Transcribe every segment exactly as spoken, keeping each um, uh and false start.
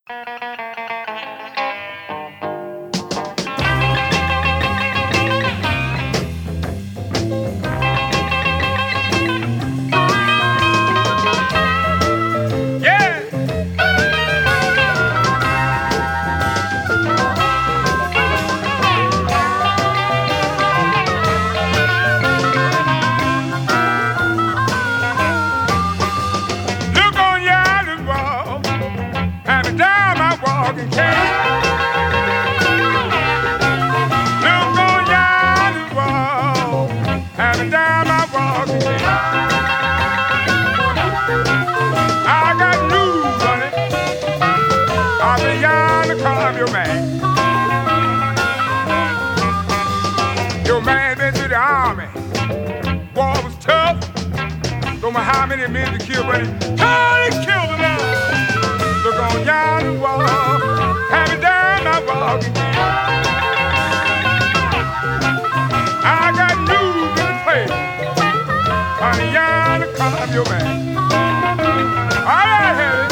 Your man. Your man been to the army. War was tough. Don't know how many men to kill, but he totally killed enough. Look on yonder wall, hand me down my walking key. I got news in the place. Honey, yonder come your man. All right, Harry.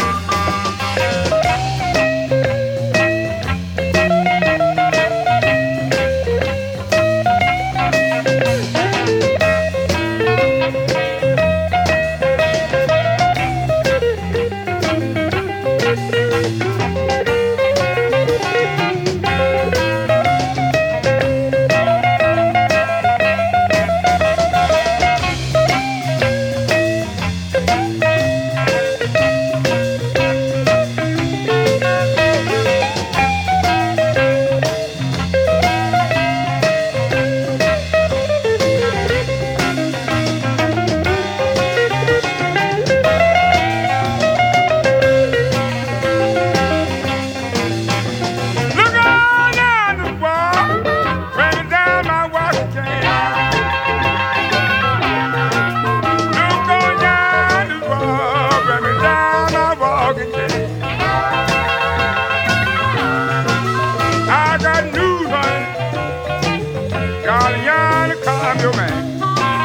I'm your man.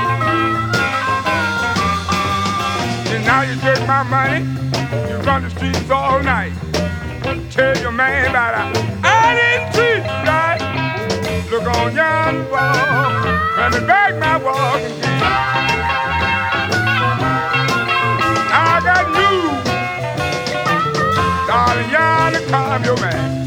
And now you take my money, you run the streets all night. Tell your man about it. I didn't treat you right. Look on yonder wall, let me back my walking key. I got news, darling, yonder come your man.